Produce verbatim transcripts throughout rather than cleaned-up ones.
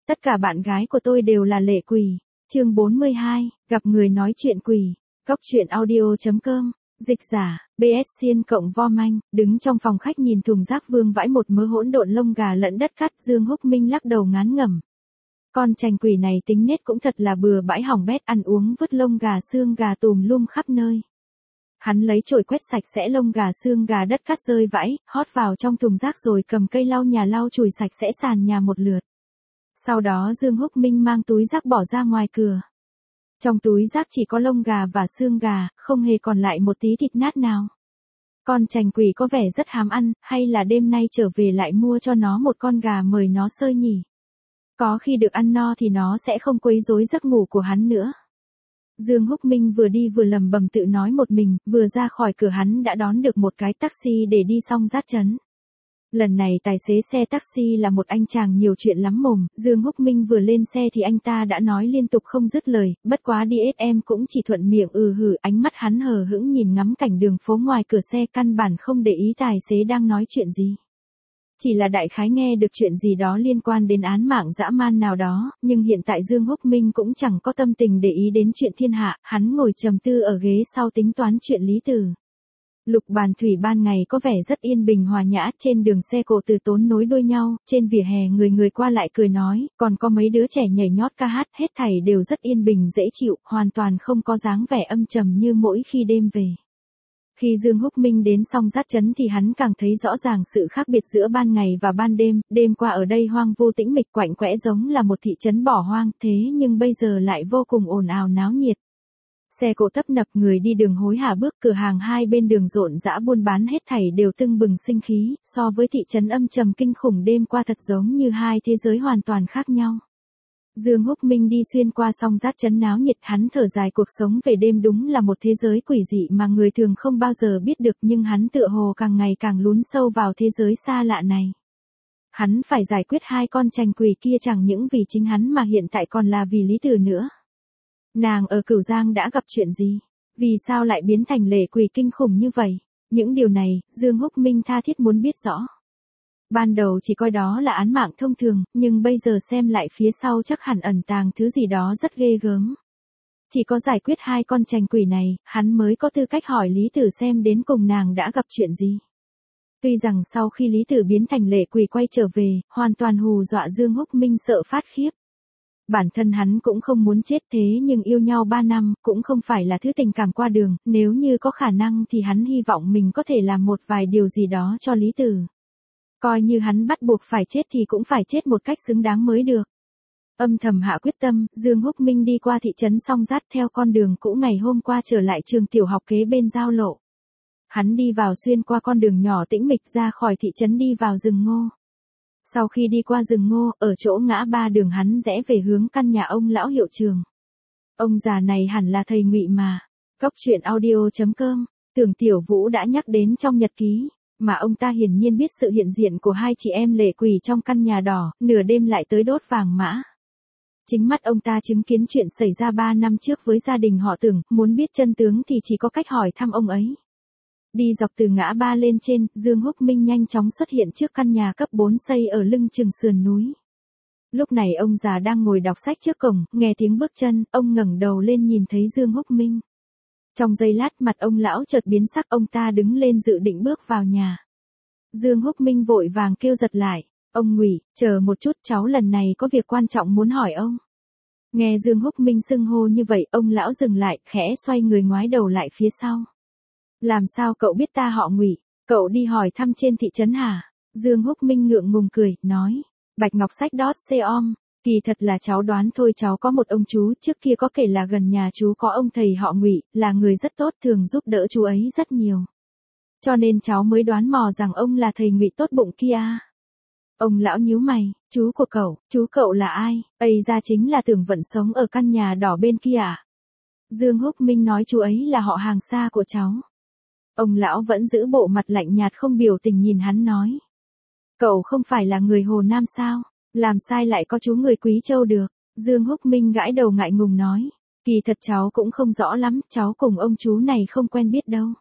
Tất cả bạn gái của tôi đều là lệ quỷ. Chương bốn mươi hai, gặp người nói chuyện quỷ. Cóc truyện audio chấm com. Dịch giả, bê ét Xiên cộng vo manh, đứng trong phòng khách nhìn thùng rác vương vãi một mớ hỗn độn lông gà lẫn đất cát. Dương Húc Minh lắc đầu ngán ngẩm. Con trành quỷ này tính nết cũng thật là bừa bãi hỏng bét, ăn uống vứt lông gà xương gà tùm lum khắp nơi. Hắn lấy chổi quét sạch sẽ lông gà xương gà đất cát rơi vãi, hót vào trong thùng rác rồi cầm cây lau nhà lau chùi sạch sẽ sàn nhà một lượt. Sau đó Dương Húc Minh mang túi rác bỏ ra ngoài cửa. Trong túi rác chỉ có lông gà và xương gà, không hề còn lại một tí thịt nát nào. Con trành quỷ có vẻ rất hám ăn, hay là đêm nay trở về lại mua cho nó một con gà mời nó sơi nhỉ? Có khi được ăn no thì nó sẽ không quấy rối giấc ngủ của hắn nữa. Dương Húc Minh vừa đi vừa lầm bầm tự nói một mình, vừa ra khỏi cửa hắn đã đón được một cái taxi để đi Song Giát Trấn. Lần này tài xế xe taxi là một anh chàng nhiều chuyện lắm mồm, Dương Húc Minh vừa lên xe thì anh ta đã nói liên tục không dứt lời, bất quá đi ét em cũng chỉ thuận miệng ừ hử, ánh mắt hắn hờ hững nhìn ngắm cảnh đường phố ngoài cửa xe, căn bản không để ý tài xế đang nói chuyện gì. Chỉ là đại khái nghe được chuyện gì đó liên quan đến án mạng dã man nào đó, nhưng hiện tại Dương Húc Minh cũng chẳng có tâm tình để ý đến chuyện thiên hạ, hắn ngồi trầm tư ở ghế sau tính toán chuyện Lý Tử. Lục Bàn Thủy ban ngày có vẻ rất yên bình hòa nhã, trên đường xe cộ từ tốn nối đuôi nhau, trên vỉa hè người người qua lại cười nói, còn có mấy đứa trẻ nhảy nhót ca hát, hết thảy đều rất yên bình dễ chịu, hoàn toàn không có dáng vẻ âm trầm như mỗi khi đêm về. Khi Dương Húc Minh đến Song Giát Trấn thì hắn càng thấy rõ ràng sự khác biệt giữa ban ngày và ban đêm, đêm qua ở đây hoang vu tĩnh mịch quạnh quẽ giống là một thị trấn bỏ hoang, thế nhưng bây giờ lại vô cùng ồn ào náo nhiệt. Xe cộ tấp nập, người đi đường hối hả bước, cửa hàng hai bên đường rộn rã buôn bán, hết thảy đều tưng bừng sinh khí, so với thị trấn âm trầm kinh khủng đêm qua thật giống như hai thế giới hoàn toàn khác nhau. Dương Húc Minh đi xuyên qua Song Giát Trấn náo nhiệt, hắn thở dài cuộc sống về đêm đúng là một thế giới quỷ dị mà người thường không bao giờ biết được, nhưng hắn tựa hồ càng ngày càng lún sâu vào thế giới xa lạ này. Hắn phải giải quyết hai con trành quỷ kia chẳng những vì chính hắn mà hiện tại còn là vì Lý Tử nữa. Nàng ở Cửu Giang đã gặp chuyện gì? Vì sao lại biến thành lệ quỷ kinh khủng như vậy? Những điều này, Dương Húc Minh tha thiết muốn biết rõ. Ban đầu chỉ coi đó là án mạng thông thường, nhưng bây giờ xem lại phía sau chắc hẳn ẩn tàng thứ gì đó rất ghê gớm. Chỉ có giải quyết hai con trành quỷ này, hắn mới có tư cách hỏi Lý Tử xem đến cùng nàng đã gặp chuyện gì. Tuy rằng sau khi Lý Tử biến thành lệ quỷ quay trở về, hoàn toàn hù dọa Dương Húc Minh sợ phát khiếp. Bản thân hắn cũng không muốn chết, thế nhưng yêu nhau ba năm, cũng không phải là thứ tình cảm qua đường, nếu như có khả năng thì hắn hy vọng mình có thể làm một vài điều gì đó cho Lý Tử. Coi như hắn bắt buộc phải chết thì cũng phải chết một cách xứng đáng mới được. Âm thầm hạ quyết tâm, Dương Húc Minh đi qua thị trấn Song Giát theo con đường cũ ngày hôm qua trở lại trường tiểu học kế bên giao lộ. Hắn đi vào xuyên qua con đường nhỏ tĩnh mịch ra khỏi thị trấn đi vào rừng ngô. Sau khi đi qua rừng ngô, ở chỗ ngã ba đường hắn rẽ về hướng căn nhà ông lão hiệu trường. Ông già này hẳn là thầy Ngụy mà. Cóc truyện audio chấm com, Tưởng Tiểu Vũ đã nhắc đến trong nhật ký, mà ông ta hiển nhiên biết sự hiện diện của hai chị em lệ quỷ trong căn nhà đỏ, nửa đêm lại tới đốt vàng mã. Chính mắt ông ta chứng kiến chuyện xảy ra ba năm trước với gia đình họ Tưởng, muốn biết chân tướng thì chỉ có cách hỏi thăm ông ấy. Đi dọc từ ngã ba lên trên, Dương Húc Minh nhanh chóng xuất hiện trước căn nhà cấp bốn xây ở lưng chừng sườn núi. Lúc này ông già đang ngồi đọc sách trước cổng, nghe tiếng bước chân, ông ngẩng đầu lên nhìn thấy Dương Húc Minh. Trong giây lát mặt ông lão chợt biến sắc, ông ta đứng lên dự định bước vào nhà. Dương Húc Minh vội vàng kêu giật lại, ông Ngụy, chờ một chút, cháu lần này có việc quan trọng muốn hỏi ông. Nghe Dương Húc Minh xưng hô như vậy, ông lão dừng lại, khẽ xoay người ngoái đầu lại phía sau. Làm sao cậu biết ta họ Ngụy? Cậu đi hỏi thăm trên thị trấn hả? Dương Húc Minh ngượng ngùng cười, nói, Bạch Ngọc Sách .com, kỳ thật là cháu đoán thôi, cháu có một ông chú trước kia có kể là gần nhà chú có ông thầy họ Ngụy, là người rất tốt, thường giúp đỡ chú ấy rất nhiều. Cho nên cháu mới đoán mò rằng ông là thầy Ngụy tốt bụng kia. Ông lão nhíu mày, chú của cậu, chú cậu là ai? Ây ra chính là Tưởng Vận sống ở căn nhà đỏ bên kia à? Dương Húc Minh nói chú ấy là họ hàng xa của cháu. Ông lão vẫn giữ bộ mặt lạnh nhạt không biểu tình nhìn hắn nói. Cậu không phải là người Hồ Nam sao? Làm sai lại có chú người Quý Châu được? Dương Húc Minh gãi đầu ngại ngùng nói. Kỳ thật cháu cũng không rõ lắm, cháu cùng ông chú này không quen biết đâu.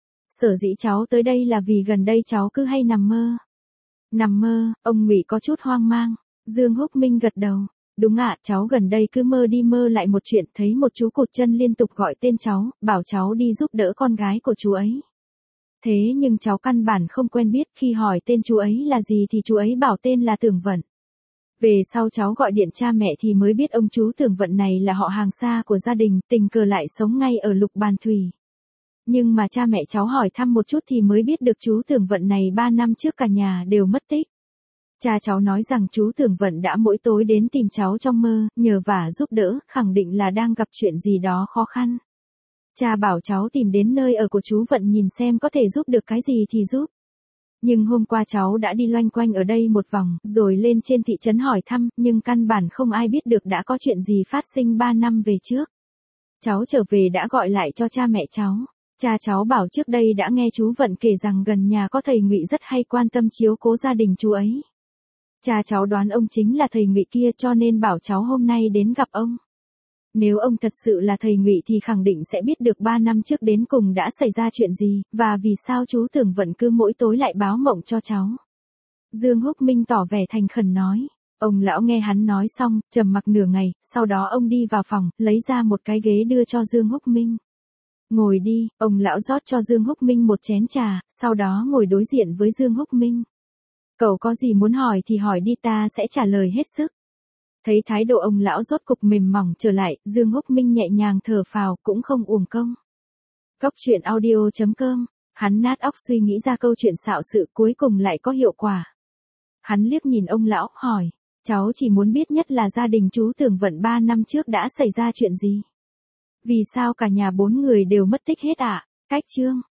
Sở dĩ cháu tới đây là vì gần đây cháu cứ hay nằm mơ. Nằm mơ, ông Ngụy có chút hoang mang. Dương Húc Minh gật đầu. Đúng ạ, cháu gần đây cứ mơ đi mơ lại một chuyện, thấy một chú cụt chân liên tục gọi tên cháu, bảo cháu đi giúp đỡ con gái của chú ấy. Thế nhưng cháu căn bản không quen biết, khi hỏi tên chú ấy là gì thì chú ấy bảo tên là Tưởng Vận. Về sau cháu gọi điện cha mẹ thì mới biết ông chú Tưởng Vận này là họ hàng xa của gia đình, tình cờ lại sống ngay ở Lục Bàn Thủy. Nhưng mà cha mẹ cháu hỏi thăm một chút thì mới biết được chú Tưởng Vận này ba năm trước cả nhà đều mất tích. Cha cháu nói rằng chú Tưởng Vận đã mỗi tối đến tìm cháu trong mơ, nhờ vả giúp đỡ, khẳng định là đang gặp chuyện gì đó khó khăn. Cha bảo cháu tìm đến nơi ở của chú Vận nhìn xem có thể giúp được cái gì thì giúp. Nhưng hôm qua cháu đã đi loanh quanh ở đây một vòng, rồi lên trên thị trấn hỏi thăm, nhưng căn bản không ai biết được đã có chuyện gì phát sinh ba năm về trước. Cháu trở về đã gọi lại cho cha mẹ cháu. Cha cháu bảo trước đây đã nghe chú Vận kể rằng gần nhà có thầy Ngụy rất hay quan tâm chiếu cố gia đình chú ấy. Cha cháu đoán ông chính là thầy Ngụy kia cho nên bảo cháu hôm nay đến gặp ông. Nếu ông thật sự là thầy Ngụy thì khẳng định sẽ biết được ba năm trước đến cùng đã xảy ra chuyện gì, và vì sao chú Tưởng Vận cứ mỗi tối lại báo mộng cho cháu. Dương Húc Minh tỏ vẻ thành khẩn nói. Ông lão nghe hắn nói xong, trầm mặc nửa ngày, sau đó ông đi vào phòng, lấy ra một cái ghế đưa cho Dương Húc Minh. Ngồi đi, ông lão rót cho Dương Húc Minh một chén trà, sau đó ngồi đối diện với Dương Húc Minh. Cậu có gì muốn hỏi thì hỏi đi, ta sẽ trả lời hết sức. Thấy thái độ ông lão rốt cục mềm mỏng trở lại, Dương Húc Minh nhẹ nhàng thở phào, cũng không uổng công. Cốc truyện audio chấm com, hắn nát óc suy nghĩ ra câu chuyện xạo sự cuối cùng lại có hiệu quả. Hắn liếc nhìn ông lão, hỏi, cháu chỉ muốn biết nhất là gia đình chú Tưởng Vận ba năm trước đã xảy ra chuyện gì? Vì sao cả nhà bốn người đều mất tích hết ạ? À? Cách chương.